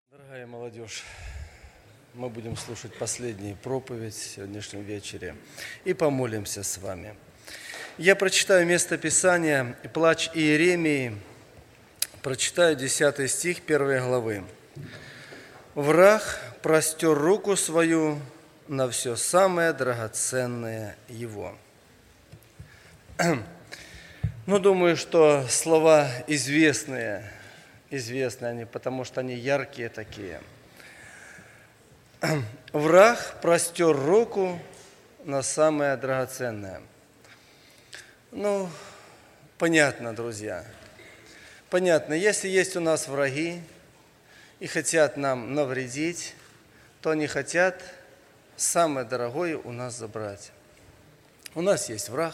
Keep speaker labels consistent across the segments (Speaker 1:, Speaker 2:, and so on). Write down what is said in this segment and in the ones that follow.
Speaker 1: Дорогая молодежь, мы будем слушать последнюю проповедь в сегодняшнем вечере и помолимся с вами. Я прочитаю место Писания «Плач Иеремии», прочитаю 10 стих 1 главы. «Враг простер руку свою на все самое драгоценное его». Думаю, что слова известные они, потому что они яркие такие. Враг простер руку на самое драгоценное. Понятно, друзья. Понятно, если есть у нас враги и хотят нам навредить, то они хотят самое дорогое у нас забрать. У нас есть враг,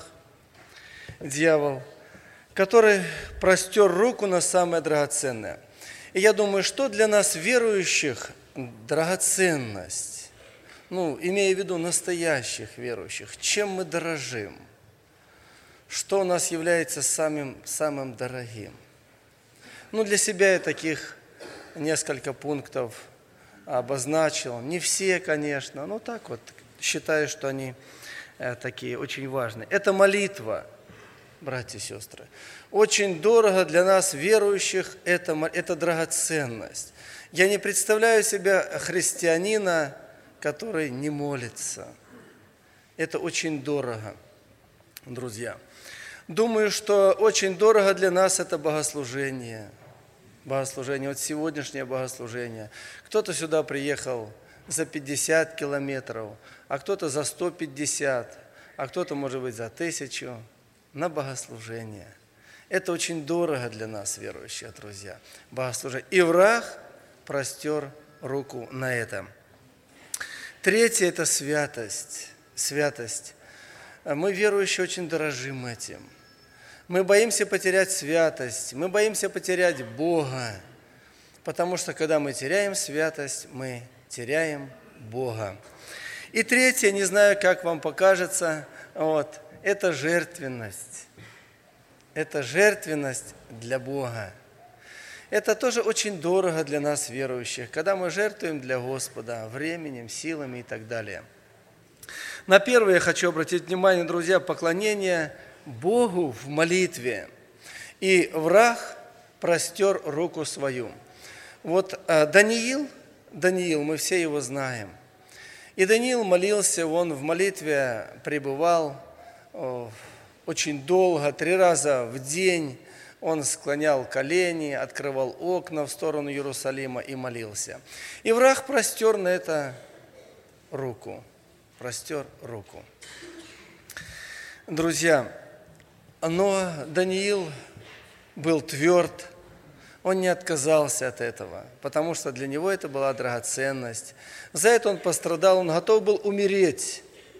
Speaker 1: дьявол, который простер руку на самое драгоценное. И я думаю, что для нас, верующих, драгоценность, имея в виду настоящих верующих, чем мы дорожим, что у нас является самым дорогим. Для себя я таких несколько пунктов обозначил. Не все, конечно, но так вот считаю, что они такие очень важные. Это молитва. Братья и сестры, очень дорого для нас, верующих, это драгоценность. Я не представляю себя христианина, который не молится. Это очень дорого, друзья. Думаю, что очень дорого для нас это богослужение. Богослужение, вот сегодняшнее богослужение. Кто-то сюда приехал за 50 километров, а кто-то за 150, а кто-то, может быть, за 1000. На богослужение. Это очень дорого для нас, верующих, друзья. Богослужение. И враг простер руку на это. Третье – это святость. Святость. Мы, верующие, очень дорожим этим. Мы боимся потерять святость. Мы боимся потерять Бога. Потому что, когда мы теряем святость, мы теряем Бога. И третье, не знаю, как вам покажется, это жертвенность. Это жертвенность для Бога. Это тоже очень дорого для нас, верующих, когда мы жертвуем для Господа временем, силами и так далее. На первое я хочу обратить внимание, друзья, поклонение Богу в молитве. И враг простер руку свою. Даниил, мы все его знаем. И Даниил молился, он в молитве пребывал очень долго, 3 раза в день он склонял колени, открывал окна в сторону Иерусалима и молился. И враг простер на это руку. Простер руку. Друзья, но Даниил был тверд, он не отказался от этого, потому что для него это была драгоценность. За это он пострадал, он готов был умереть,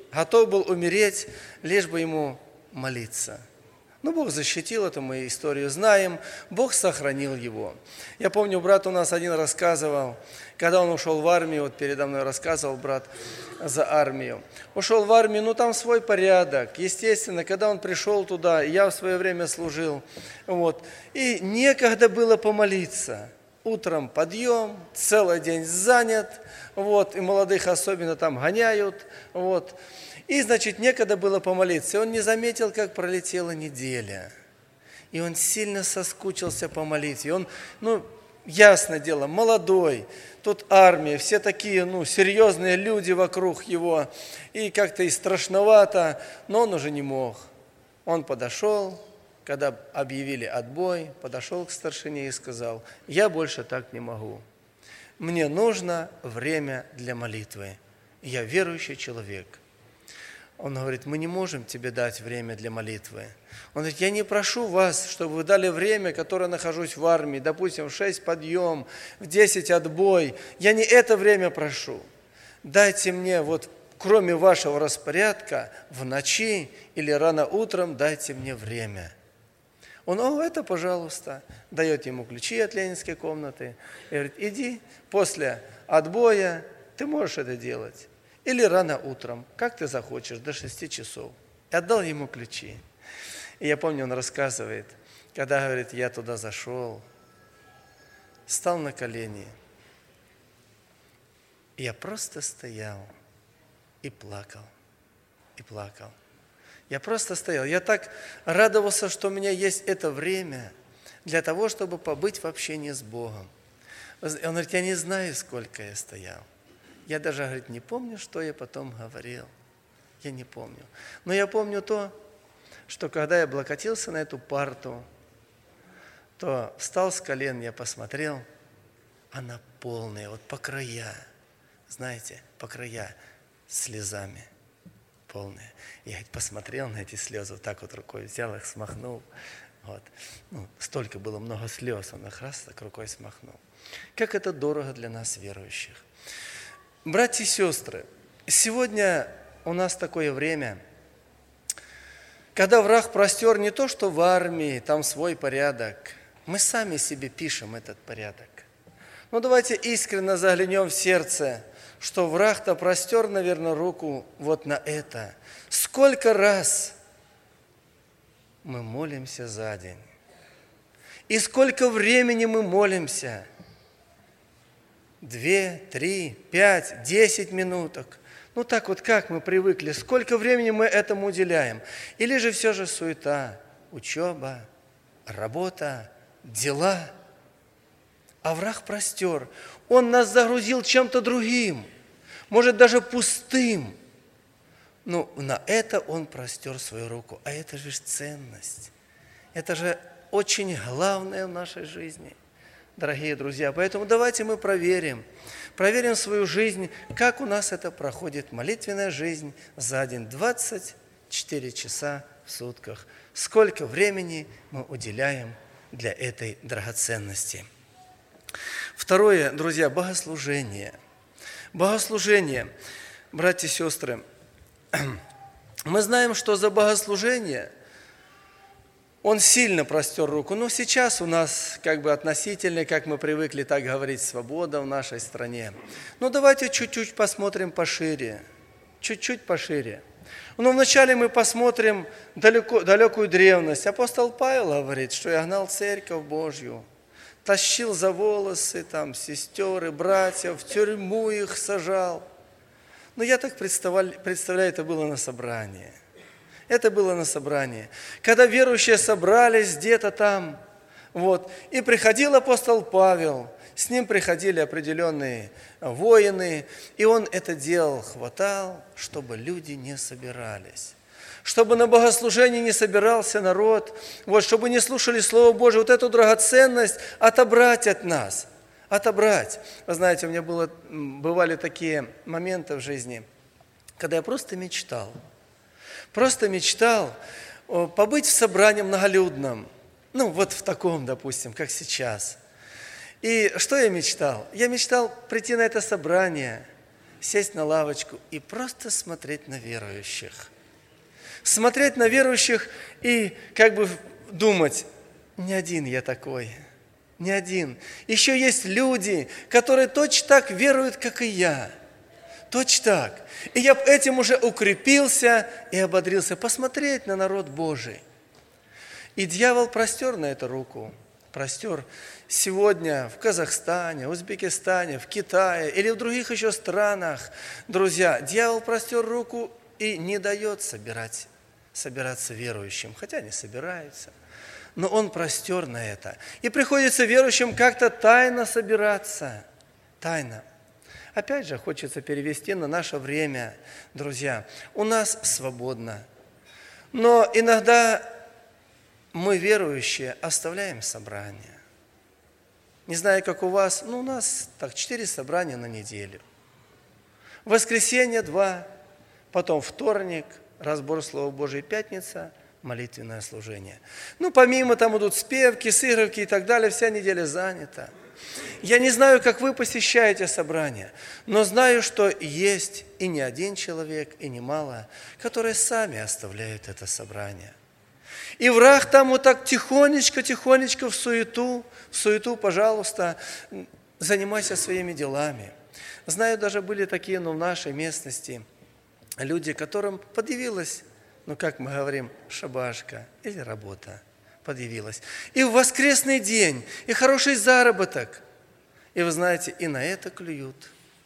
Speaker 1: лишь бы ему молиться. Бог защитил, это мы историю знаем, Бог сохранил его. Я помню, брат у нас один рассказывал, когда он ушел в армию, передо мной рассказывал брат за армию. Ушел в армию, там свой порядок. Естественно, когда он пришел туда, я в свое время служил, и некогда было помолиться. Утром подъем, целый день занят, и молодых особенно там гоняют, И, некогда было помолиться. И он не заметил, как пролетела неделя. И он сильно соскучился по молитве. Он, ясное дело, молодой, тут армия, все такие, серьезные люди вокруг его. И как-то и страшновато, но он уже не мог. Он подошел, когда объявили отбой, подошел к старшине и сказал: «Я больше так не могу. Мне нужно время для молитвы. Я верующий человек». Он говорит: «Мы не можем тебе дать время для молитвы». Он говорит: «Я не прошу вас, чтобы вы дали время, которое нахожусь в армии, допустим, в 6 подъем, в 10 отбой. Я не это время прошу. Дайте мне, кроме вашего распорядка, в ночи или рано утром дайте мне время». Он: «Это, пожалуйста», дает ему ключи от ленинской комнаты и говорит: «Иди, после отбоя ты можешь это делать. Или рано утром, как ты захочешь, до 6 часов. И отдал ему ключи. И я помню, он рассказывает, когда, говорит, я туда зашел, стал на колени Я просто стоял и плакал, и плакал. Я просто стоял. Я так радовался, что у меня есть это время для того, чтобы побыть в общении с Богом. Он говорит, я не знаю, сколько я стоял. Я даже, говорит, не помню, что я потом говорил. Я не помню. Но я помню то, что когда я облокотился на эту парту, то встал с колен, я посмотрел, она полная, вот по края, знаете, по края слезами полная. Я посмотрел на эти слезы, вот так вот рукой взял их, смахнул. Вот. Столько было много слез, он их раз так рукой смахнул. Как это дорого для нас, верующих. Братья и сестры, сегодня у нас такое время, когда враг простер не то, что в армии, там свой порядок, мы сами себе пишем этот порядок. Но давайте искренне заглянем в сердце, что враг-то простер, наверное, руку вот на это. Сколько раз мы молимся за день? И сколько времени мы молимся? 2, 3, 5, 10 минуток. Так вот, как мы привыкли, сколько времени мы этому уделяем? Или же все же суета, учеба, работа, дела? А враг простер. Он нас загрузил чем-то другим, может, даже пустым. Но на это он простер свою руку. А это же ценность. Это же очень главное в нашей жизни, дорогие друзья. Поэтому давайте мы проверим свою жизнь, как у нас это проходит, молитвенная жизнь за день, 24 часа в сутках. Сколько времени мы уделяем для этой драгоценности. Второе, друзья, богослужение. Богослужение, братья и сестры, мы знаем, что за богослужение он сильно простер руку. Но сейчас у нас относительно, как мы привыкли так говорить, свобода в нашей стране. Давайте чуть-чуть посмотрим пошире. Чуть-чуть пошире. Вначале мы посмотрим далекую древность. Апостол Павел говорит, что я гнал церковь Божью, тащил за волосы сестер и братьев, в тюрьму их сажал. Но я так представляю, это было на собрании. Это было на собрании. Когда верующие собрались где-то там, и приходил апостол Павел, с ним приходили определенные воины, и он это делал, хватал, чтобы люди не собирались. Чтобы на богослужении не собирался народ, чтобы не слушали Слово Божие, эту драгоценность отобрать от нас. Отобрать. Вы знаете, у меня бывали такие моменты в жизни, когда я просто мечтал побыть в собрании многолюдном, в таком, допустим, как сейчас. И что я мечтал? Я мечтал прийти на это собрание, сесть на лавочку и просто смотреть на верующих. Смотреть на верующих и думать, не один я такой, не один. Еще есть люди, которые точно так веруют, как и я. Точно так. И я этим уже укрепился и ободрился посмотреть на народ Божий. И дьявол простер на эту руку. Простер. Сегодня в Казахстане, Узбекистане, в Китае или в других еще странах, друзья, дьявол простер руку и не дает собираться верующим, хотя они собираются. Но он простер на это. И приходится верующим как-то тайно собираться. Тайно. Опять же, хочется перевести на наше время, друзья. У нас свободно. Но иногда мы, верующие, оставляем собрания. Не знаю, как у вас, у нас 4 собрания на неделю. В воскресенье 2, потом вторник, разбор Слова Божия, пятница, молитвенное служение. Помимо там идут спевки, сыгровки и так далее, вся неделя занята. Я не знаю, как вы посещаете собрания, но знаю, что есть и не один человек, и немало, которые сами оставляют это собрание. И враг там так тихонечко в суету, пожалуйста, занимайся своими делами. Знаю, даже были такие, в нашей местности люди, которым подъявилась, как мы говорим, шабашка или работа. Подъявилась. И в воскресный день, и хороший заработок. И вы знаете, и на это клюют.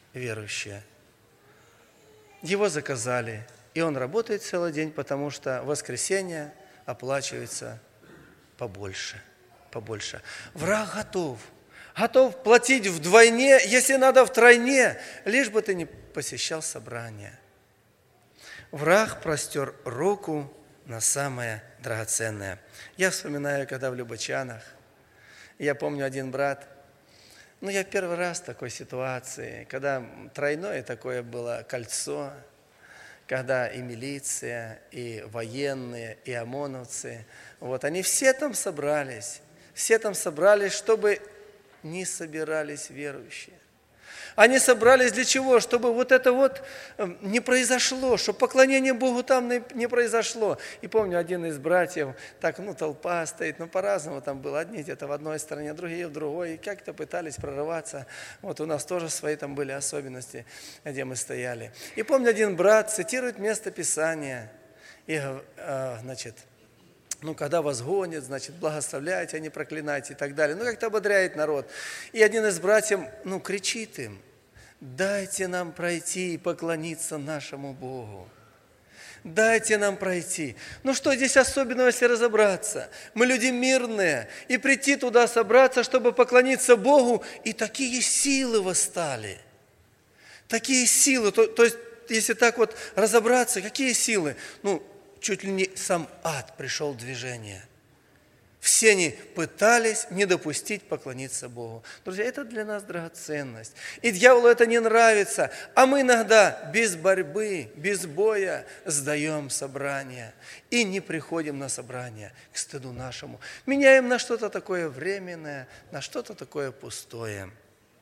Speaker 1: верующие. Его заказали, и он работает целый день, потому что воскресенье оплачивается побольше. Враг готов платить вдвойне, если надо втройне, лишь бы ты не посещал собрания. Враг простер руку на самое драгоценное. Я вспоминаю, когда в Любочанах, я помню один брат, я первый раз в такой ситуации, когда тройное такое было кольцо, когда и милиция, и военные, и ОМОНовцы, они все там собрались, чтобы не собирались верующие. Они собрались для чего? Чтобы это не произошло, чтобы поклонение Богу там не произошло. И помню, один из братьев, толпа стоит, по-разному там было. Одни где-то в одной стороне, другие в другой. И как-то пытались прорываться. У нас тоже свои там были особенности, где мы стояли. И помню, один брат цитирует место Писания. И, когда вас гонят, благословляйте, а не проклинайте и так далее. Как-то ободряет народ. И один из братьев, кричит им: дайте нам пройти и поклониться нашему Богу. Дайте нам пройти. Что здесь особенного, если разобраться? Мы люди мирные, и прийти туда собраться, чтобы поклониться Богу, и такие силы восстали. Такие силы, то есть, если так разобраться, какие силы? Чуть ли не сам ад пришел в движение. Все они пытались не допустить поклониться Богу. Друзья, это для нас драгоценность. И дьяволу это не нравится. А мы иногда без борьбы, без боя сдаем собрание. И не приходим на собрание к стыду нашему. Меняем на что-то такое временное, на что-то такое пустое.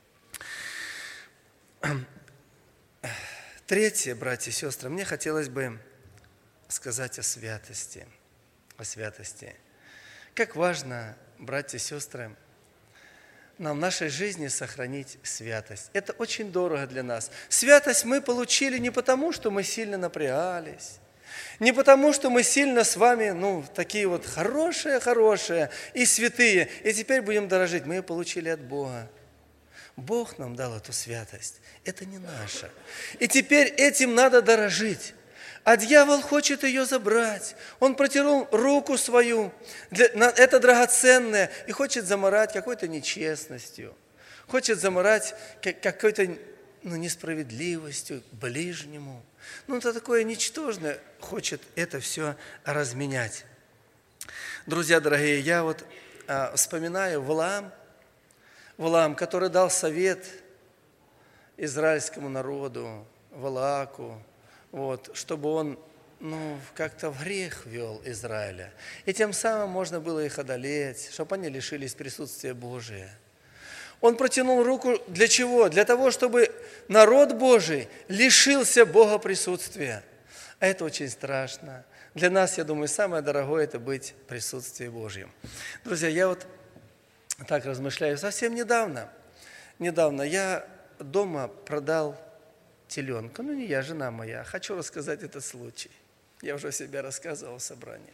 Speaker 1: Третье, братья и сестры, мне хотелось бы сказать о святости. О святости. Как важно, братья и сестры, нам в нашей жизни сохранить святость. Это очень дорого для нас. Святость мы получили не потому, что мы сильно напрягались, не потому, что мы сильно с вами, такие хорошие и святые, и теперь будем дорожить. Мы ее получили от Бога. Бог нам дал эту святость. Это не наша. И теперь этим надо дорожить. А дьявол хочет ее забрать. Он протянул руку свою, это драгоценное, и хочет заморать какой-то нечестностью, хочет заморать какой-то несправедливостью к ближнему. Это такое ничтожное, хочет это все разменять. Друзья дорогие, я вспоминаю Валаам, который дал совет израильскому народу, Валааку, чтобы он как-то в грех вел Израиля. И тем самым можно было их одолеть, чтобы они лишились присутствия Божия. Он протянул руку для чего? Для того, чтобы народ Божий лишился Бога присутствия. А это очень страшно. Для нас, я думаю, самое дорогое – это быть в присутствии Божьем. Друзья, я так размышляю. Совсем недавно я дома продал теленка. Не я, жена моя. Хочу рассказать этот случай. Я уже себя рассказывал в собрании.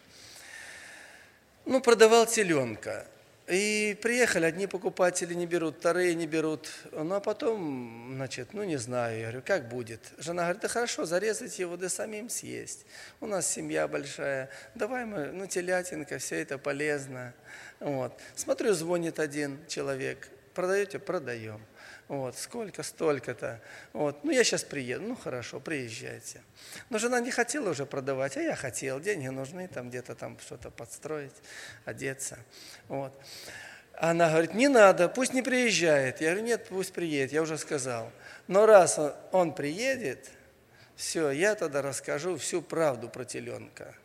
Speaker 1: Продавал теленка. И приехали, одни покупатели не берут, вторые не берут. А потом, не знаю, я говорю, как будет? Жена говорит, да хорошо, зарезать его, да самим съесть. У нас семья большая. Давай мы, телятинка, все это полезно. Смотрю, звонит один человек. Продаете? Продаем. Сколько? Столько-то. Я сейчас приеду. Хорошо, приезжайте. Но жена не хотела уже продавать, а я хотел. Деньги нужны, где-то что-то подстроить, одеться. Она говорит, не надо, пусть не приезжает. Я говорю, нет, пусть приедет, я уже сказал. Но раз он приедет, все, я тогда расскажу всю правду про теленка.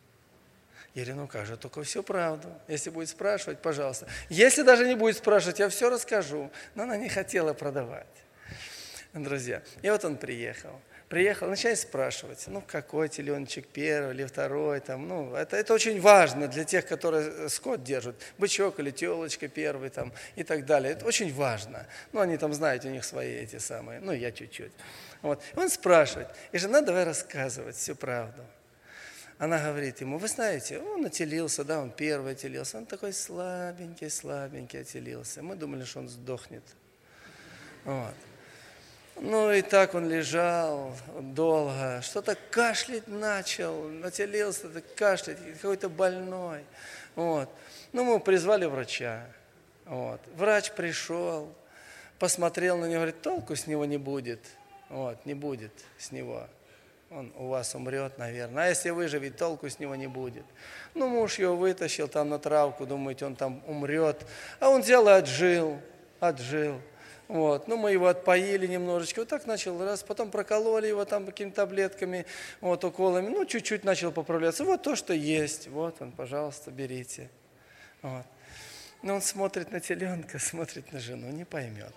Speaker 1: Я говорю, как же, только всю правду. Если будет спрашивать, пожалуйста. Если даже не будет спрашивать, я все расскажу. Но она не хотела продавать. Друзья, и он приехал. Начинает спрашивать, какой теленочек, первый или второй. Это очень важно для тех, которые скот держат. Бычок или телочка первый и так далее. Это очень важно. Они знаете, у них свои эти самые. Я чуть-чуть. И он спрашивает. И жена давай рассказывать всю правду. Она говорит ему, вы знаете, он отелился, он первый отелился, он такой слабенький отелился. Мы думали, что он сдохнет. Ну и так он лежал долго, что-то кашлять начал, нателился, кашлять, какой-то больной. Вот. Ну, мы призвали врача. Вот. Врач пришел, посмотрел на него, говорит, толку с него не будет. Вот, не будет с него. Он у вас умрет, наверное. А если выживет, толку с него не будет. Ну, муж его вытащил там на травку, думаете, он там умрет. А он взял и отжил. Вот. Ну, мы его отпоили немножечко, вот так начал раз, потом прокололи его там какими-то таблетками, вот, уколами, ну, чуть-чуть начал поправляться. Вот то, что есть, вот он, пожалуйста, берите. Вот. Но он смотрит на теленка, смотрит на жену, не поймет.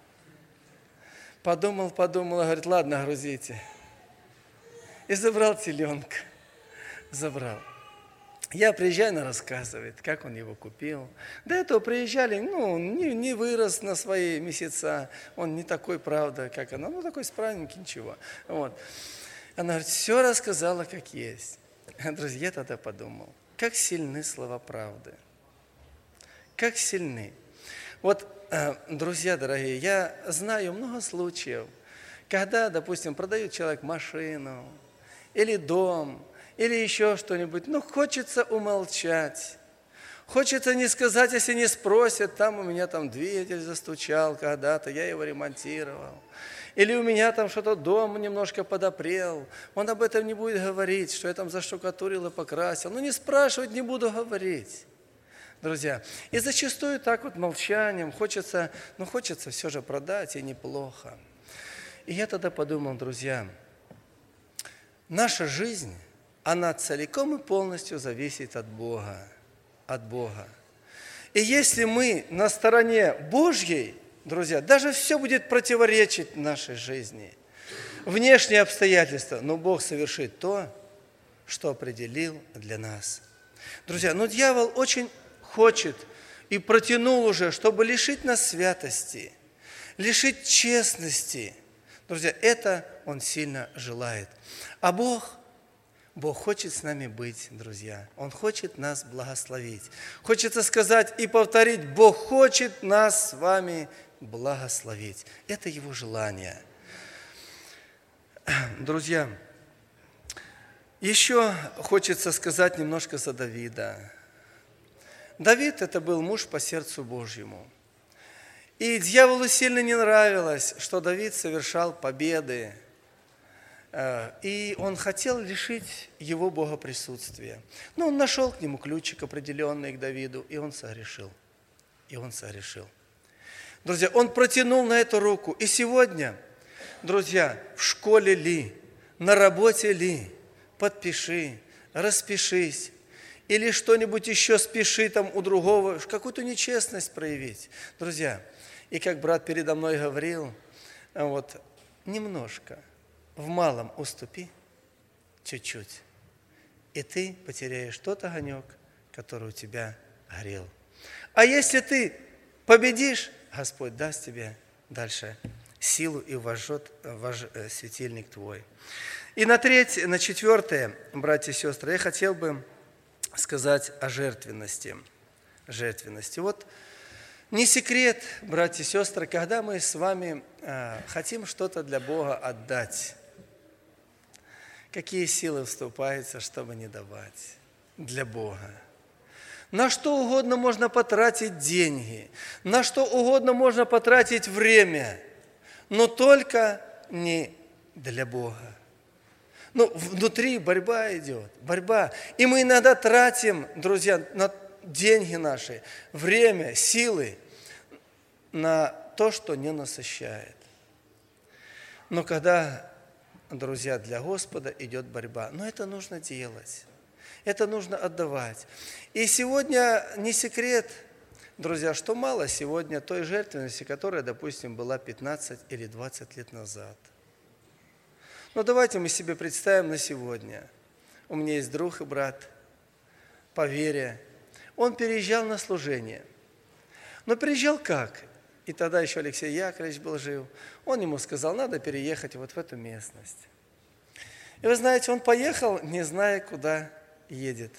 Speaker 1: Подумал, говорит, ладно, грузите. И забрал теленка, забрал. Я приезжаю, она рассказывает, как он его купил. До этого приезжали, ну, не вырос на свои месяца. Он не такой, правда, как она. Ну, такой справненький, ничего. Вот. Она говорит, все рассказала, как есть. Друзья, я тогда подумал, как сильны слова правды. Как сильны. Вот, друзья дорогие, я знаю много случаев, когда, допустим, продает человек машину или дом, или еще что-нибудь, но хочется умолчать. Хочется не сказать, если не спросят, там у меня там двигатель застучал когда-то, я его ремонтировал. Или у меня там что-то дом немножко подопрел. Он об этом не будет говорить, что я там заштукатурил и покрасил. Ну не спрашивать, не буду говорить. Друзья, и зачастую так вот молчанием хочется все же продать, и неплохо. И я тогда подумал, друзья, наша жизнь, она целиком и полностью зависит от Бога. От Бога. И если мы на стороне Божьей, друзья, даже все будет противоречить нашей жизни. Внешние обстоятельства, но Бог совершит то, что определил для нас. Друзья, но дьявол очень хочет и протянул уже, чтобы лишить нас святости, лишить честности. Друзья, это он сильно желает. А Бог хочет с нами быть, друзья. Он хочет нас благословить. Хочется сказать и повторить, Бог хочет нас с вами благословить. Это Его желание. Друзья, еще хочется сказать немножко за Давида. Давид – это был муж по сердцу Божьему. И дьяволу сильно не нравилось, что Давид совершал победы. И он хотел лишить его богоприсутствия. Но он нашел к нему ключик определенный к Давиду, и он согрешил. Друзья, он протянул на эту руку. И сегодня, друзья, в школе ли, на работе ли, подпиши, распишись, или что-нибудь еще спеши там у другого, какую-то нечестность проявить. Друзья, и как брат передо мной говорил, вот, немножко, в малом уступи, чуть-чуть, и ты потеряешь тот огонек, который у тебя горел. А если ты победишь, Господь даст тебе дальше силу и вожжет светильник твой. И на четвертое, братья и сестры, я хотел бы сказать о жертвенности. Вот не секрет, братья и сестры, когда мы с вами хотим что-то для Бога отдать, какие силы вступаются, чтобы не давать для Бога. На что угодно можно потратить деньги, на что угодно можно потратить время, но только не для Бога. Ну, внутри борьба идет, борьба. И мы иногда тратим, друзья, на деньги наши, время, силы на то, что не насыщает. Но когда, друзья, для Господа идет борьба, но это нужно делать, это нужно отдавать. И сегодня не секрет, друзья, что мало сегодня той жертвенности, которая, допустим, была 15 или 20 лет назад. Но давайте мы себе представим на сегодня. У меня есть друг и брат по вере. Он переезжал на служение. Но переезжал как? И тогда еще Алексей Яковлевич был жив. Он ему сказал, надо переехать вот в эту местность. И вы знаете, он поехал, не зная, куда едет.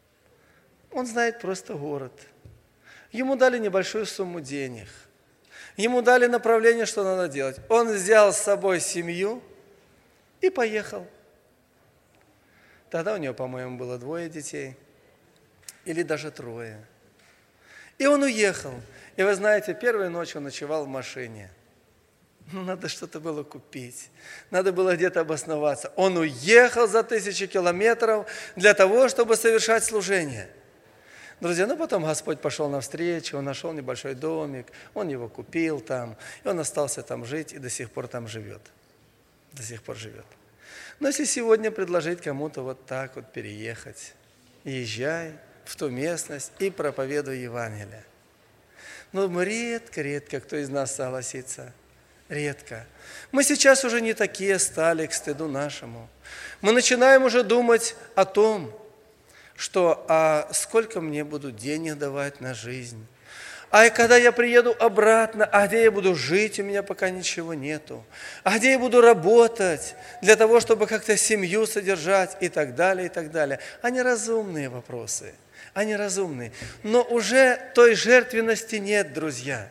Speaker 1: Он знает просто город. Ему дали небольшую сумму денег. Ему дали направление, что надо делать. Он взял с собой семью и поехал. Тогда у него, по-моему, было 2 детей. Или даже 3. И он уехал. И вы знаете, первую ночь он ночевал в машине. Надо что-то было купить. Надо было где-то обосноваться. Он уехал за 1000 километров для того, чтобы совершать служение. Друзья, потом Господь пошел навстречу, он нашел небольшой домик, он его купил там, и он остался там жить, и до сих пор там живет. До сих пор живет. Но если сегодня предложить кому-то вот так вот переехать, езжай в ту местность и проповедуй Евангелие. Но редко кто из нас согласится. Редко. Мы сейчас уже не такие стали к стыду нашему. Мы начинаем уже думать о том, что сколько мне будут денег давать на жизнь. А когда я приеду обратно, где я буду жить, у меня пока ничего нету. А где я буду работать для того, чтобы как-то семью содержать и так далее, и так далее. Они разумные вопросы. Они разумные. Но уже той жертвенности нет, друзья.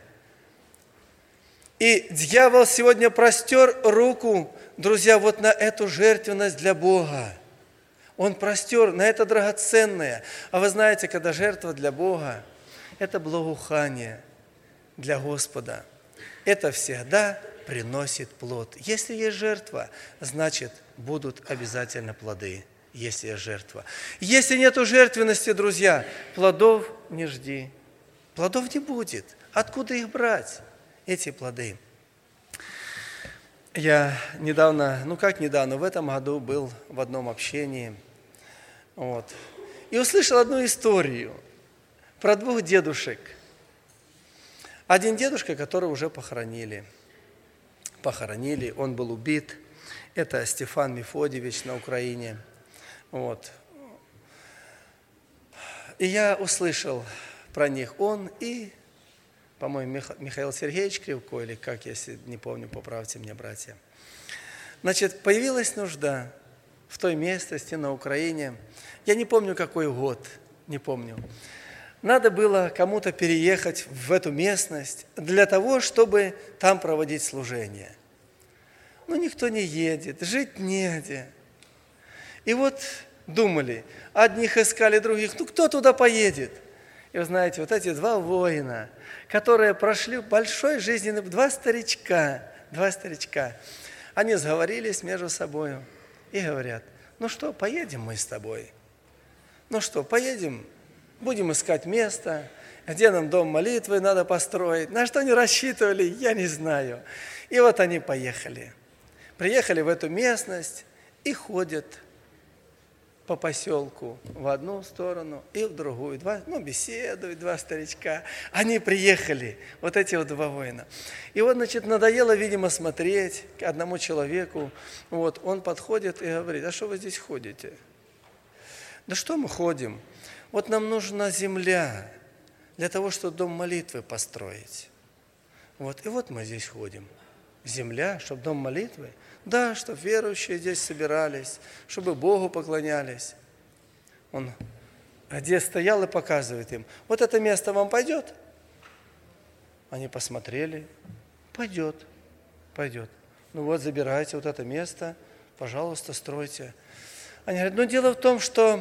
Speaker 1: И дьявол сегодня простер руку, друзья, вот на эту жертвенность для Бога. Он простер на это драгоценное. А вы знаете, когда жертва для Бога, это благоухание для Господа. Это всегда приносит плод. Если есть жертва, значит, будут обязательно плоды, если есть жертва. Если нету жертвенности, друзья, плодов не жди. Плодов не будет. Откуда их брать, эти плоды? Я недавно, в этом году был в одном общении, и услышал одну историю про 2 дедушек. Один дедушка, которого уже похоронили, он был убит. Это Стефан Мефодьевич на Украине. И я услышал про них, он и, по-моему, Михаил Сергеевич Кривко, или как, если не помню, поправьте меня, братья. Значит, появилась нужда в той местности на Украине. Я не помню, какой год, не помню. Надо было кому-то переехать в эту местность для того, чтобы там проводить служение. Никто не едет, жить негде. И думали, одних искали, других, кто туда поедет? И вы знаете, эти 2 воина, которые прошли большой жизненный, 2 старичка, они сговорились между собой и говорят, поедем мы с тобой. Поедем, будем искать место, где нам дом молитвы надо построить. На что они рассчитывали, я не знаю. И они поехали. Приехали в эту местность и ходят по поселку в одну сторону и в другую. Беседуют 2 старичка. Они приехали, эти 2 воина. И надоело, видимо, смотреть к одному человеку. Он подходит и говорит, а что вы здесь ходите? Да что мы ходим? Нам нужна земля для того, чтобы дом молитвы построить. И мы здесь ходим. Земля, чтобы дом молитвы? Да, чтобы верующие здесь собирались, чтобы Богу поклонялись. Он где стоял и показывает им, это место вам пойдет? Они посмотрели, пойдет. Забирайте это место, пожалуйста, стройте. Они говорят, дело в том, что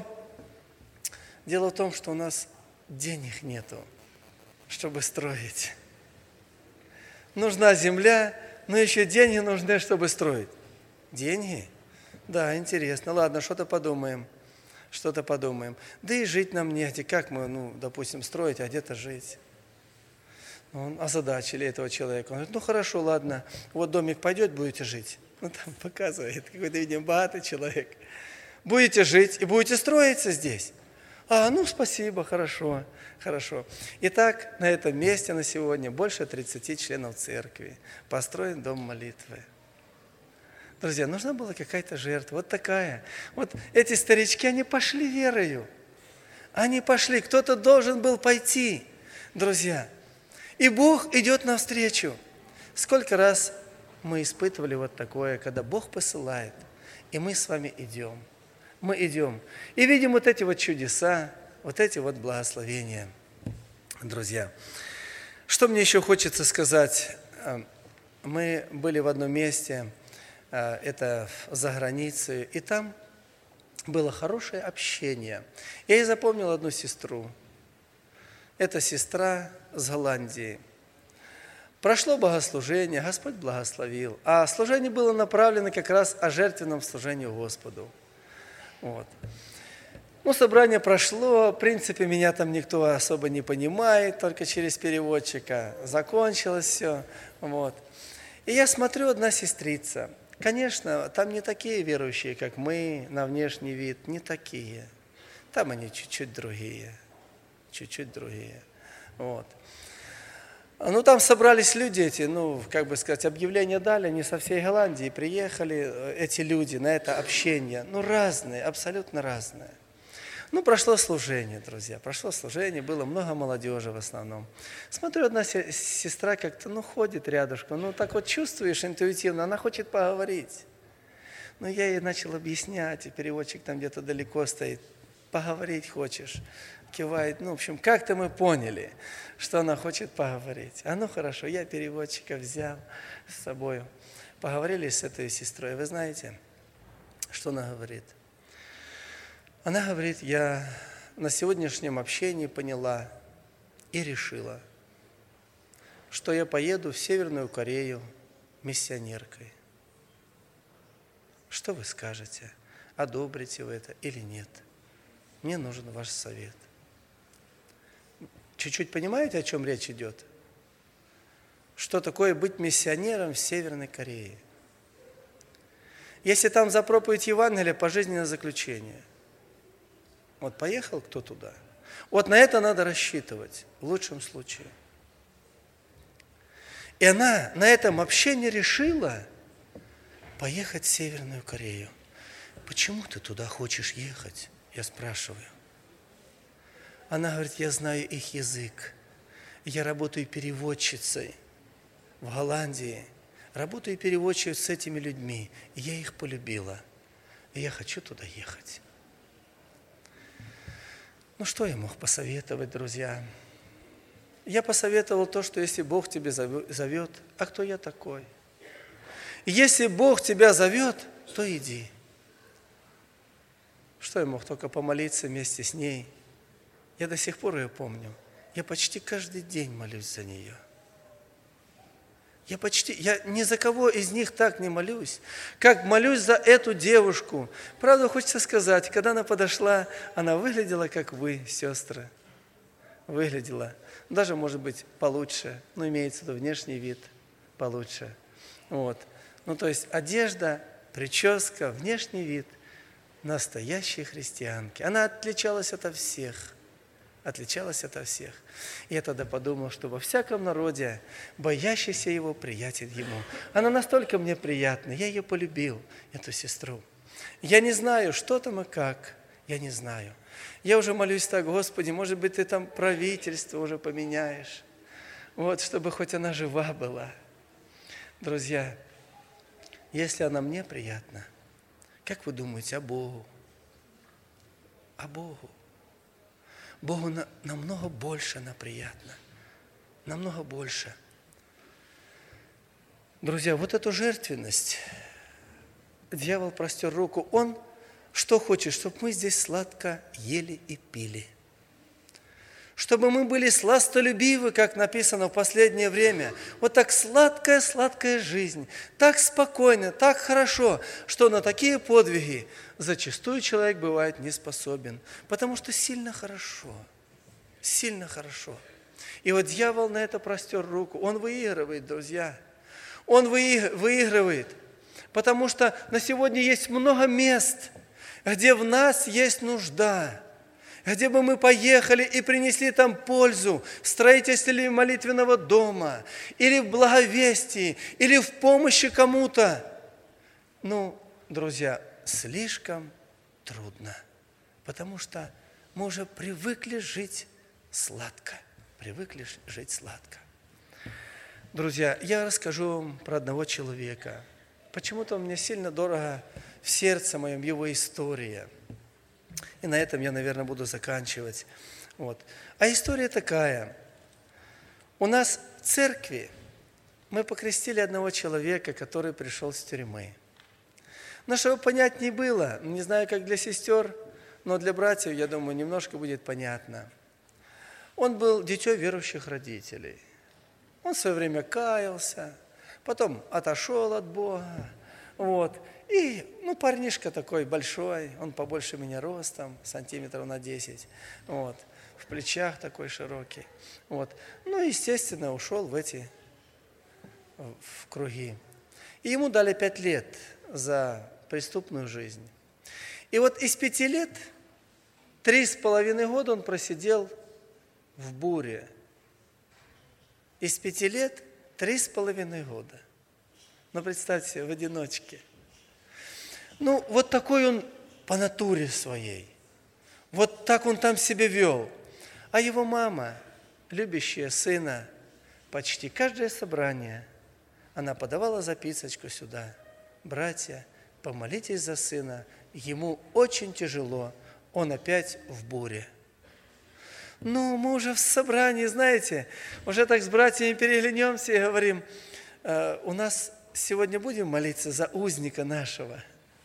Speaker 1: у нас денег нету, чтобы строить. Нужна земля, но еще деньги нужны, чтобы строить. Деньги? Да, интересно. Ладно, что-то подумаем. Да и жить нам негде. Как мы, допустим, строить, а где-то жить? Озадачили этого человека. Он говорит, хорошо, ладно. Домик пойдет, будете жить. Там показывает, какой-то, видимо, богатый человек. Будете жить и будете строиться здесь. Спасибо, хорошо. Итак, на этом месте на сегодня больше 30 членов церкви. Построен дом молитвы. Друзья, нужна была какая-то жертва, такая. Эти старички, они пошли верою. Они пошли, кто-то должен был пойти, друзья. И Бог идет навстречу. Сколько раз мы испытывали такое, когда Бог посылает, и мы с вами идем. Мы идем и видим эти чудеса, эти благословения. Друзья, Что мне еще хочется сказать? Мы были в одном месте, это за границей, и там было хорошее общение. Я и запомнил одну сестру. Это сестра с Голландии. Прошло богослужение, Господь благословил. А служение было направлено как раз о жертвенном служении Господу. Вот. Ну, собрание прошло, в принципе, меня там никто особо не понимает, только через переводчика. Закончилось все. Вот. И я смотрю, одна сестрица. Конечно, там не такие верующие, как мы, на внешний вид, не такие. Там они чуть-чуть другие. Чуть-чуть другие. Вот. Ну, там собрались люди эти, ну, как бы сказать, объявление дали, они со всей Голландии приехали, эти люди, на это общение. Ну, разные, абсолютно разные. Ну, прошло служение, друзья, прошло служение, было много молодежи в основном. Смотрю, одна сестра как-то, ну, ходит рядышком, ну, так вот чувствуешь интуитивно, она хочет поговорить. Ну, я ей начал объяснять, и переводчик там где-то далеко стоит. Поговорить хочешь? Кивает. Ну, в общем, как-то мы поняли, что она хочет поговорить. А ну, хорошо, я переводчика взял с собой. Поговорили с этой сестрой. Вы знаете, что она говорит? Она говорит, я на сегодняшнем общении поняла и решила, что я поеду в Северную Корею миссионеркой. Что вы скажете? Одобрите вы это или нет? Мне нужен ваш совет. Чуть-чуть понимаете, о чем речь идет? Что такое быть миссионером в Северной Корее? Если там за проповедь Евангелия пожизненное заключение. Вот поехал кто туда? Вот на это надо рассчитывать, в лучшем случае. И она на этом общении решила поехать в Северную Корею. Почему ты туда хочешь ехать? Я спрашиваю. Она говорит, я знаю их язык. Я работаю переводчицей в Голландии. Работаю переводчицей с этими людьми. И я их полюбила. И я хочу туда ехать. Ну, что я мог посоветовать, друзья? Я посоветовал то, что если Бог тебя зовет, а кто я такой? И если Бог тебя зовет, то иди. Что я мог только помолиться вместе с ней? Я до сих пор ее помню. Я почти каждый день молюсь за нее. Я ни за кого из них так не молюсь, как молюсь за эту девушку. Правда, хочется сказать, когда она подошла, она выглядела, как вы, сестры. Выглядела. Даже, может быть, получше. Но имеется в виду внешний вид получше. Вот. Ну, то есть одежда, прическа, внешний вид настоящей христианки. Она отличалась ото всех. Отличалась ото всех. И я тогда подумал, что во всяком народе, боящийся его, приятен ему. Она настолько мне приятна, я ее полюбил, эту сестру. Я не знаю, что там и как, я не знаю. Я уже молюсь так, Господи, может быть, Ты там правительство уже поменяешь. Вот, чтобы хоть она жива была. Друзья, если она мне приятна, как вы думаете, о Богу? О Богу. Богу намного больше она приятна. Намного больше. Друзья, вот эту жертвенность дьявол простер руку. Он что хочет? Чтобы мы здесь сладко ели и пили. Чтобы мы были сластолюбивы, как написано в последнее время. Вот так сладкая жизнь, так спокойно, так хорошо, что на такие подвиги зачастую человек бывает не способен, потому что сильно хорошо, сильно хорошо. И вот дьявол на это простер руку, он выигрывает, друзья. Он выигрывает, потому что на сегодня есть много мест, где в нас есть нужда, где бы мы поехали и принесли там пользу в строительстве молитвенного дома, или в благовестии, или в помощи кому-то. Ну, друзья, слишком трудно, потому что мы уже привыкли жить сладко. Привыкли жить сладко. Друзья, я расскажу вам про одного человека. Почему-то мне сильно дорого в сердце моем его история. И на этом я, наверное, буду заканчивать. Вот. А история такая. У нас в церкви мы покрестили одного человека, который пришел с тюрьмы. Но чтобы понятнее было, не знаю, как для сестер, но для братьев, я думаю, немножко будет понятно. Он был дитё верующих родителей. Он в свое время каялся, потом отошел от Бога. Вот. И, парнишка такой большой, он побольше меня ростом, сантиметров на 10. Вот. В плечах такой широкий. Вот. Естественно, ушел в круги. И ему дали 5 лет за преступную жизнь. И вот из 5 лет 3,5 года он просидел в буре. Из 5 лет 3,5 года. Представьте себе, в одиночке. Вот такой он по натуре своей. Вот так он там себя вел. А его мама, любящая сына, почти каждое собрание, она подавала записочку сюда. Братья, помолитесь за сына, ему очень тяжело, он опять в буре. Мы уже в собрании, знаете, уже так с братьями переглянемся и говорим, у нас сегодня будем молиться за узника нашего.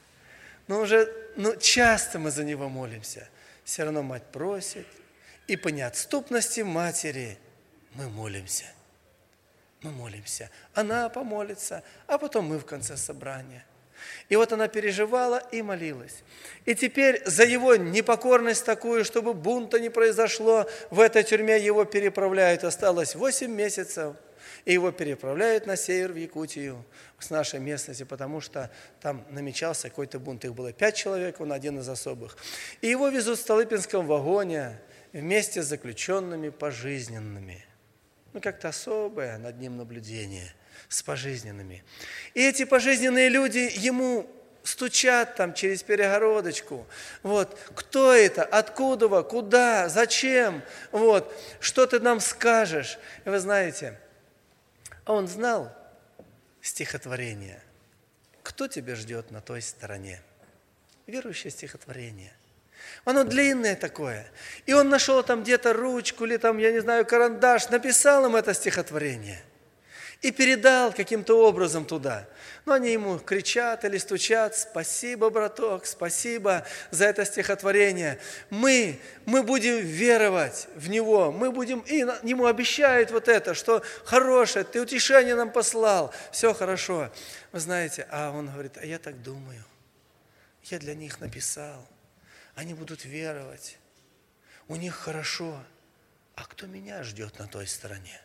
Speaker 1: Часто мы за него молимся. Все равно мать просит, и по неотступности матери мы молимся. Мы молимся. Она помолится, а потом мы в конце собрания. И вот она переживала и молилась. И теперь за его непокорность такую, чтобы бунта не произошло, в этой тюрьме его переправляют. Осталось 8 месяцев, и его переправляют на север, в Якутию, с нашей местности, потому что там намечался какой-то бунт. Их было 5 человек, он один из особых. И его везут в Столыпинском вагоне вместе с заключенными пожизненными. Как-то особое над ним наблюдение с пожизненными. И эти пожизненные люди ему стучат там через перегородочку. Кто это? Откуда вы? Куда? Зачем? Что ты нам скажешь? И вы знаете, а он знал стихотворение. Кто тебя ждет на той стороне? Верующее стихотворение. Оно длинное такое. И он нашел там где-то ручку или там, я не знаю, карандаш, написал им это стихотворение. И передал каким-то образом туда. Они ему кричат или стучат: спасибо, браток, спасибо за это стихотворение. Мы будем веровать в него, мы будем, и ему обещают это, что хорошее, ты утешение нам послал, все хорошо. Вы знаете, а он говорит: а я так думаю, я для них написал, они будут веровать, у них хорошо, а кто меня ждет на той стороне?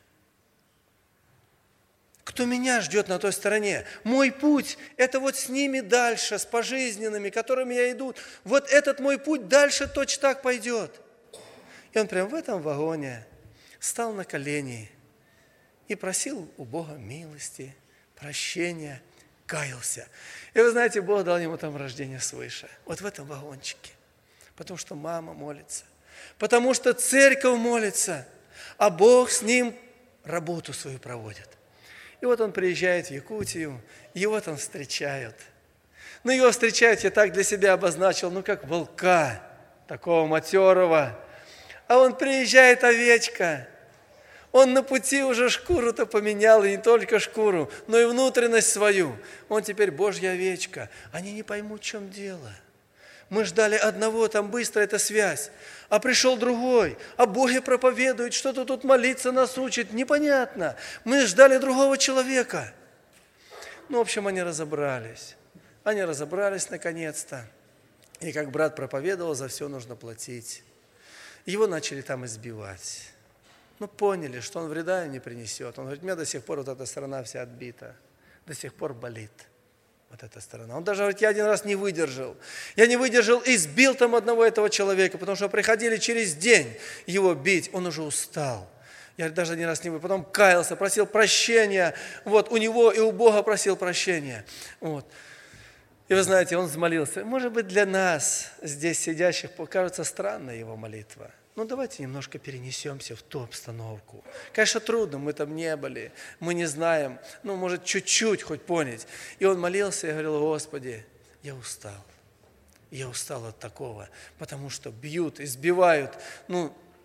Speaker 1: Кто меня ждет на той стороне? Мой путь – это с ними дальше, с пожизненными, которыми я иду. Этот мой путь дальше точно так пойдет. И он прямо в этом вагоне стал на колени и просил у Бога милости, прощения, каялся. И вы знаете, Бог дал ему там рождение свыше. В этом вагончике. Потому что мама молится. Потому что церковь молится. А Бог с ним работу свою проводит. И он приезжает в Якутию, его там встречают. Его встречают, я так для себя обозначил, как волка, такого матерого. А он приезжает, овечка. Он на пути уже шкуру-то поменял, и не только шкуру, но и внутренность свою. Он теперь Божья овечка. Они не поймут, в чем дело. Мы ждали одного, там быстро эта связь. А пришел другой, о Боге проповедует, что-то тут молиться нас учит. Непонятно. Мы ждали другого человека. В общем, они разобрались. Они разобрались наконец-то. И как брат проповедовал, за все нужно платить. Его начали там избивать. Поняли, что он вреда им не принесет. Он говорит: у меня до сих пор эта сторона вся отбита. До сих пор болит. Эта сторона. Он даже говорит: я один раз не выдержал. Я не выдержал и сбил там одного этого человека, потому что приходили через день его бить. Он уже устал. Я даже один раз не выдержал. Потом каялся, просил прощения. У него и у Бога просил прощения. И вы знаете, он взмолился. Может быть, для нас, здесь сидящих, покажется странная его молитва. Давайте немножко перенесемся в ту обстановку. Конечно, трудно, мы там не были, мы не знаем, может, чуть-чуть хоть понять. И он молился и говорил: Господи, я устал от такого, потому что бьют, избивают,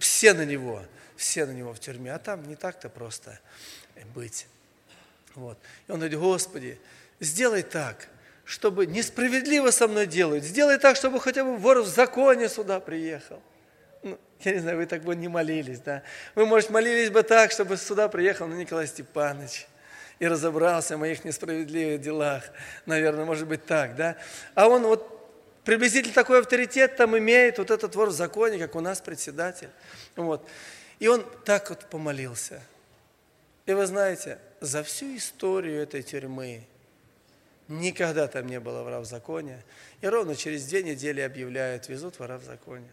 Speaker 1: все на него в тюрьме, а там не так-то просто быть. Вот. И он говорит: Господи, сделай так, чтобы несправедливо со мной делают, сделай так, чтобы хотя бы вор в законе сюда приехал. Ну, я не знаю, вы так бы не молились, да? Вы, может, молились бы так, чтобы сюда приехал Николай Степанович и разобрался в моих несправедливых делах. Наверное, может быть так, да? А он вот приблизительно такой авторитет там имеет, вот этот вор в законе, как у нас председатель. Вот. И он так вот помолился. И вы знаете, за всю историю этой тюрьмы никогда там не было вора в законе. И ровно через 2 недели объявляют: везут вора в законе.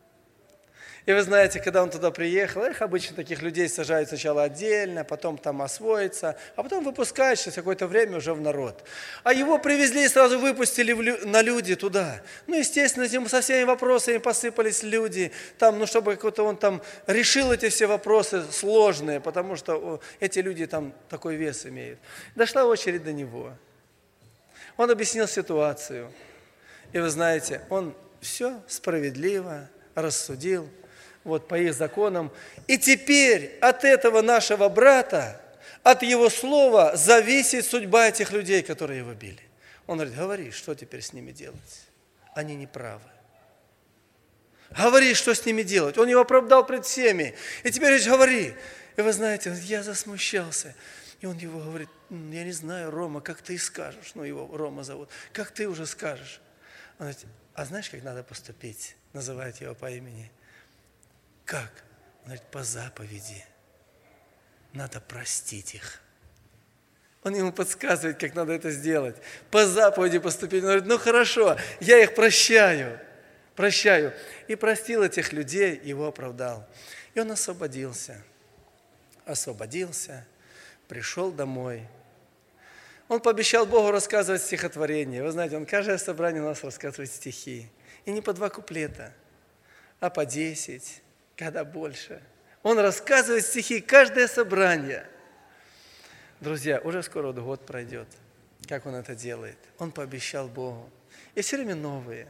Speaker 1: И вы знаете, когда он туда приехал, обычно таких людей сажают сначала отдельно, потом там освоится, а потом выпускают через какое-то время уже в народ. А его привезли и сразу выпустили на люди туда. Ну, естественно, со всеми вопросами посыпались люди, там, ну, чтобы какой-то он там решил эти все вопросы сложные, потому что эти люди там такой вес имеют. Дошла очередь до него. Он объяснил ситуацию. И вы знаете, он все справедливо рассудил, вот по их законам. И теперь от этого нашего брата, от его слова зависит судьба этих людей, которые его били. Он говорит: говори, что теперь с ними делать? Они не правы. Говори, что с ними делать. Он его оправдал пред всеми. И теперь говори. И вы знаете, я засмущался. И он его говорит: я не знаю, Рома, как ты скажешь. Ну, его Рома зовут. Как ты уже скажешь? Он говорит: а знаешь, как надо поступить? Называет его по имени. Как? Он говорит: по заповеди. Надо простить их. Он ему подсказывает, как надо это сделать. По заповеди поступить. Он говорит: ну хорошо, я их прощаю. И простил этих людей, его оправдал. И он освободился, пришел домой. Он пообещал Богу рассказывать стихотворение. Вы знаете, он каждое собрание у нас рассказывает стихи. И не по 2 куплета, а по 10, когда больше. Он рассказывает стихи каждое собрание. Друзья, уже скоро год пройдет, как он это делает. Он пообещал Богу. И все время новые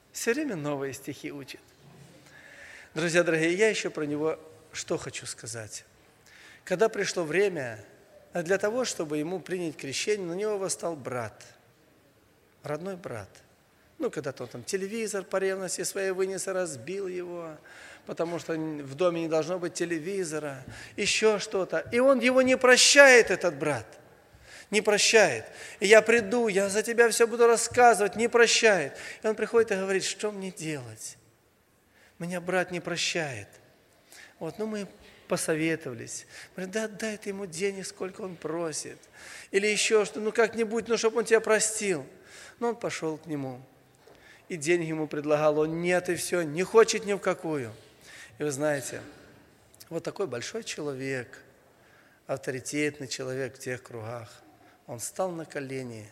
Speaker 1: стихи учит. Друзья дорогие, я еще про него что хочу сказать. Когда пришло время для того, чтобы ему принять крещение, на него восстал брат, родной брат. Ну, когда-то он там телевизор по ревности своей вынес и разбил его, потому что в доме не должно быть телевизора, еще что-то. И он его не прощает, этот брат. Не прощает. И я приду, я за тебя все буду рассказывать, не прощает. И он приходит и говорит: что мне делать? Меня брат не прощает. Вот, ну мы посоветовались. Говорит: да отдай ты ему денег, сколько он просит. Или еще что, ну как-нибудь, ну чтобы он тебя простил. Но он пошел к нему. И деньги ему предлагал, он нет, и все, не хочет ни в какую. И вы знаете, вот такой большой человек, авторитетный человек в тех кругах, он встал на колени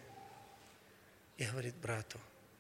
Speaker 1: и говорит брату: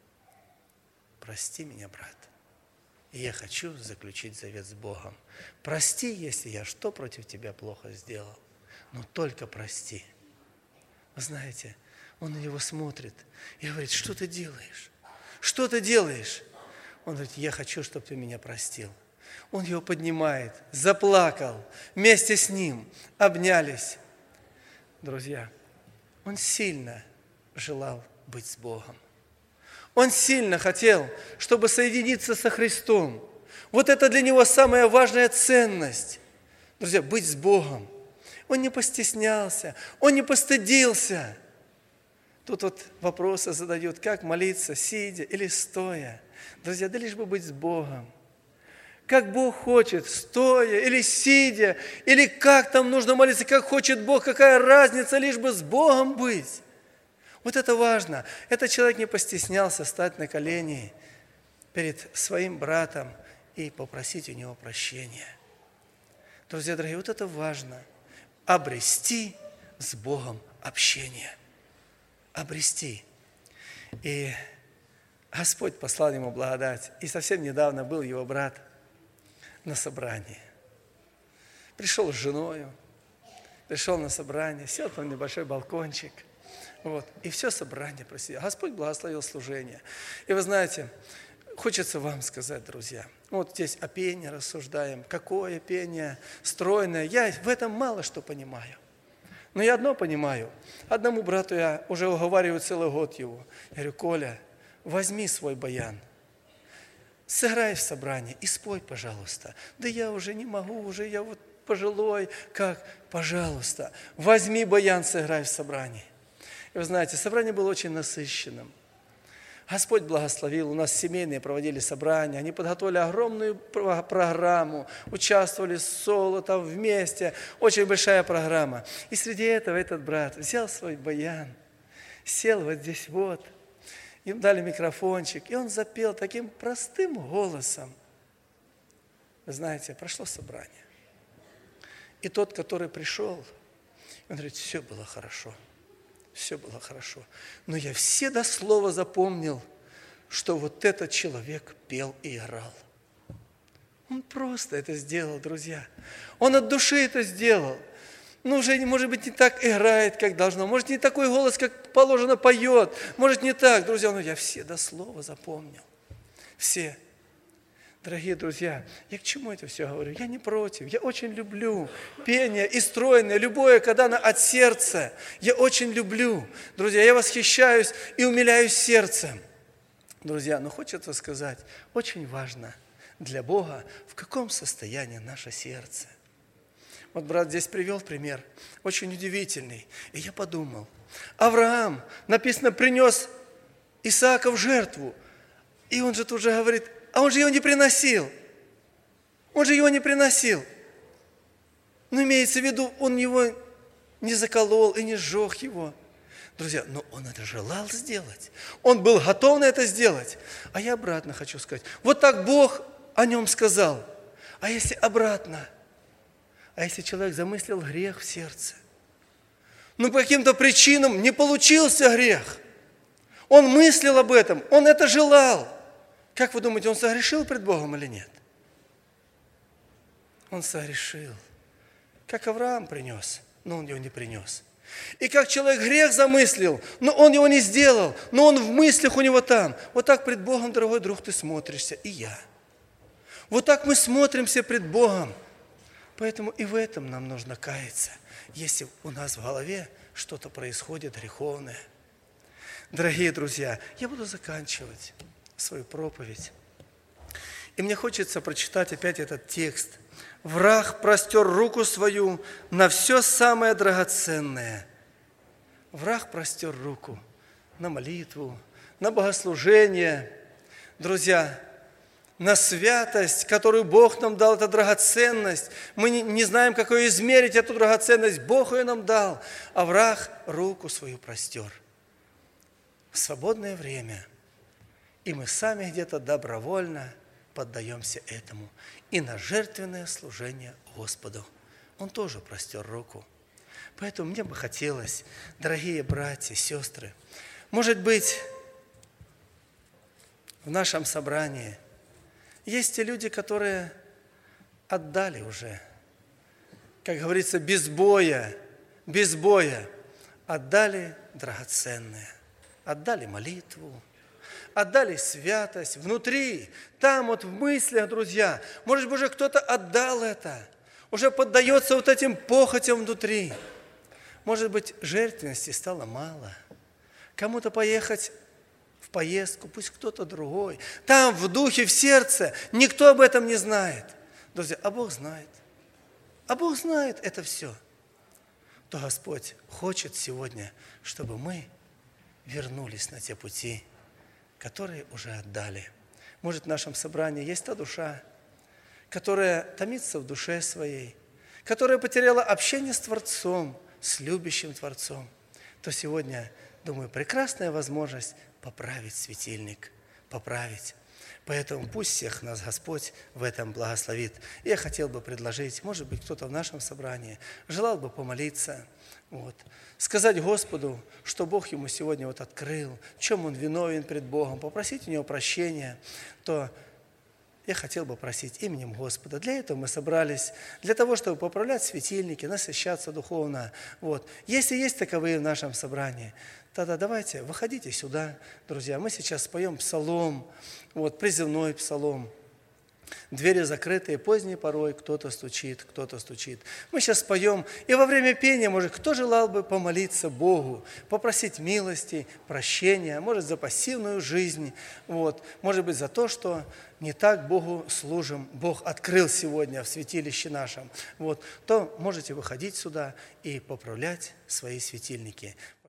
Speaker 1: прости меня, брат, и я хочу заключить завет с Богом. Прости, если я что против тебя плохо сделал, но только прости. Вы знаете, он на него смотрит и говорит: что ты делаешь? Что ты делаешь? Он говорит: я хочу, чтобы ты меня простил. Он его поднимает, заплакал, вместе с ним обнялись. Друзья, он сильно желал быть с Богом. Он сильно хотел, чтобы соединиться со Христом. Вот это для него самая важная ценность. Друзья, быть с Богом. Он не постеснялся, он не постыдился. Тут вот вопросы задают: как молиться, сидя или стоя. Друзья, да лишь бы быть с Богом. Как Бог хочет, стоя или сидя, или как там нужно молиться, как хочет Бог, какая разница, лишь бы с Богом быть. Вот это важно. Этот человек не постеснялся стать на колени перед своим братом и попросить у него прощения. Друзья дорогие, вот это важно. Обрести с Богом общение. Обрести. И Господь послал ему благодать. И совсем недавно был его брат на собрании. Пришел с женою, пришел на собрание, сел там на небольшой балкончик. Вот, и все собрание просидел. Господь благословил служение. И вы знаете, хочется вам сказать, друзья, вот здесь о пении рассуждаем. Какое пение? Стройное. Я в этом мало что понимаю. Но я одно понимаю. Одному брату я уже уговариваю целый год его. Я говорю: Коля, возьми свой баян, сыграй в собрании и спой, пожалуйста. Да я уже не могу, уже я вот пожилой. Как? Пожалуйста, возьми баян, сыграй в собрании. И вы знаете, собрание было очень насыщенным. Господь благословил, у нас семейные проводили собрания, они подготовили огромную программу, участвовали с солотом вместе, очень большая программа. И среди этого этот брат взял свой баян, сел вот здесь вот, им дали микрофончик, и он запел таким простым голосом. Вы знаете, прошло собрание. И тот, который пришел, он говорит: все было хорошо. Все было хорошо. Но я все до слова запомнил, что вот этот человек пел и играл. Он просто это сделал, друзья. Он от души это сделал. Ну, уже, может быть, не так играет, как должно. Может, не такой голос, как положено, поет. Может, не так, друзья. Но я все до слова запомнил. Все. Дорогие друзья, я к чему это все говорю? Я не против, я очень люблю пение и стройное, любое, когда оно от сердца. Я очень люблю. Друзья, я восхищаюсь и умиляюсь сердцем. Друзья, но хочется сказать, очень важно для Бога, в каком состоянии наше сердце. Вот брат здесь привел пример, очень удивительный. И я подумал, Авраам, написано, принес Исаака в жертву. И он же тут же говорит: а он же его не приносил. Он же его не приносил. Ну, имеется в виду, он его не заколол и не сжег его. Друзья, но он это желал сделать. Он был готов на это сделать. А я обратно хочу сказать. Вот так Бог о нем сказал. А если обратно? А если человек замыслил грех в сердце? Ну, по каким-то причинам не получился грех. Он мыслил об этом, он это желал. Как вы думаете, он согрешил пред Богом или нет? Он согрешил. Как Авраам принес, но он его не принес. И как человек грех замыслил, но он его не сделал, но он в мыслях у него там. Вот так пред Богом, дорогой друг, ты смотришься, и я. Вот так мы смотримся пред Богом. Поэтому и в этом нам нужно каяться, если у нас в голове что-то происходит греховное. Дорогие друзья, я буду заканчивать свою проповедь. И мне хочется прочитать опять этот текст. «Враг простер руку свою на все самое драгоценное». Враг простер руку на молитву, на богослужение. Друзья, на святость, которую Бог нам дал, это драгоценность. Мы не знаем, как ее измерить, эту драгоценность. Бог ее нам дал, а враг руку свою простер. В свободное время. И мы сами где-то добровольно поддаемся этому. И на жертвенное служение Господу. Он тоже простер руку. Поэтому мне бы хотелось, дорогие братья, сестры, может быть, в нашем собрании есть те люди, которые отдали уже, как говорится, без боя, отдали драгоценное, отдали молитву, отдали святость внутри, там вот в мыслях, друзья. Может быть, уже кто-то отдал это, уже поддается вот этим похотям внутри. Может быть, жертвенности стало мало. Кому-то поехать в поездку, пусть кто-то другой. Там, в духе, в сердце, никто об этом не знает. Друзья, а Бог знает. А Бог знает это все. То Господь хочет сегодня, чтобы мы вернулись на те пути, которые уже отдали. Может, в нашем собрании есть та душа, которая томится в душе своей, которая потеряла общение с Творцом, с любящим Творцом, то сегодня, думаю, прекрасная возможность поправить светильник, поправить. Поэтому пусть всех нас Господь в этом благословит. И я хотел бы предложить, может быть, кто-то в нашем собрании желал бы помолиться, сказать Господу, что Бог ему сегодня открыл, в чем он виновен пред Богом, попросить у него прощения, то я хотел бы просить именем Господа. Для этого мы собрались, для того, чтобы поправлять светильники, насыщаться духовно. Вот. Если есть таковые в нашем собрании, тогда давайте, выходите сюда, друзья. Мы сейчас споем псалом, вот, призывной псалом. Двери закрытые, поздней порой кто-то стучит, кто-то стучит. Мы сейчас споем, и во время пения, может, кто желал бы помолиться Богу, попросить милости, прощения, может, за пассивную жизнь, вот, может быть, за то, что не так Богу служим, Бог открыл сегодня в святилище нашем, вот, то можете выходить сюда и поправлять свои светильники.